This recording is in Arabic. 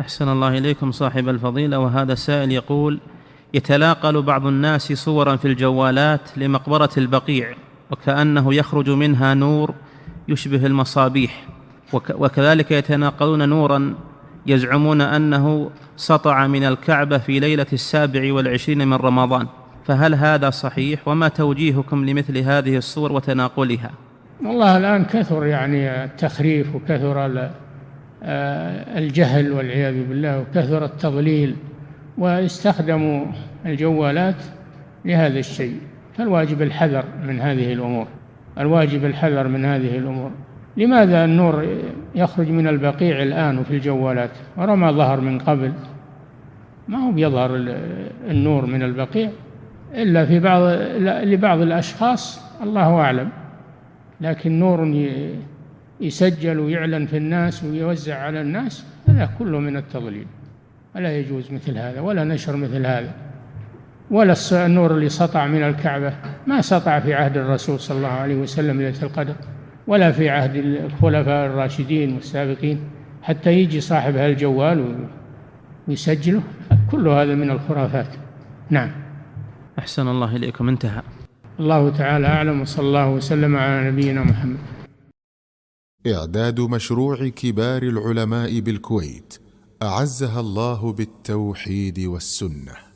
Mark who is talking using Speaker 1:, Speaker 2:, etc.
Speaker 1: أحسن الله إليكم صاحب الفضيلة. وهذا سائل يقول: يتلاقل بعض الناس صورا في الجوالات لمقبرة البقيع وكأنه يخرج منها نور يشبه المصابيح، وكذلك يتناقلون نورا يزعمون أنه سطع من الكعبة في ليلة 27 من رمضان، فهل هذا صحيح؟ وما توجيهكم لمثل هذه الصور وتناقلها؟
Speaker 2: والله الآن كثر التخريف، وكثر الجهل والعياذ بالله، وكثر التضليل، واستخدموا الجوالات لهذا الشيء. فالواجب الحذر من هذه الأمور، الواجب الحذر من هذه الأمور. لماذا النور يخرج من البقيع الآن وفي الجوالات ورما ظهر من قبل؟ ما هو بيظهر النور من البقيع إلا في لبعض الأشخاص، الله أعلم، لكن نور يسجل ويعلن في الناس ويوزع على الناس هذا كله من التضليل، ولا يجوز مثل هذا، ولا نشر مثل هذا. ولا النور اللي سطع من الكعبة ما سطع في عهد الرسول صلى الله عليه وسلم ليلة القدر، ولا في عهد الخلفاء الراشدين والسابقين، حتى يجي صاحب هالجوال ويسجله. كل هذا من الخرافات. نعم.
Speaker 1: أحسن الله إليكم. انتهى.
Speaker 2: الله تعالى أعلم، وصلى الله وسلم على نبينا محمد.
Speaker 3: إعداد مشروع كبار العلماء بالكويت أعزها الله بالتوحيد والسنة.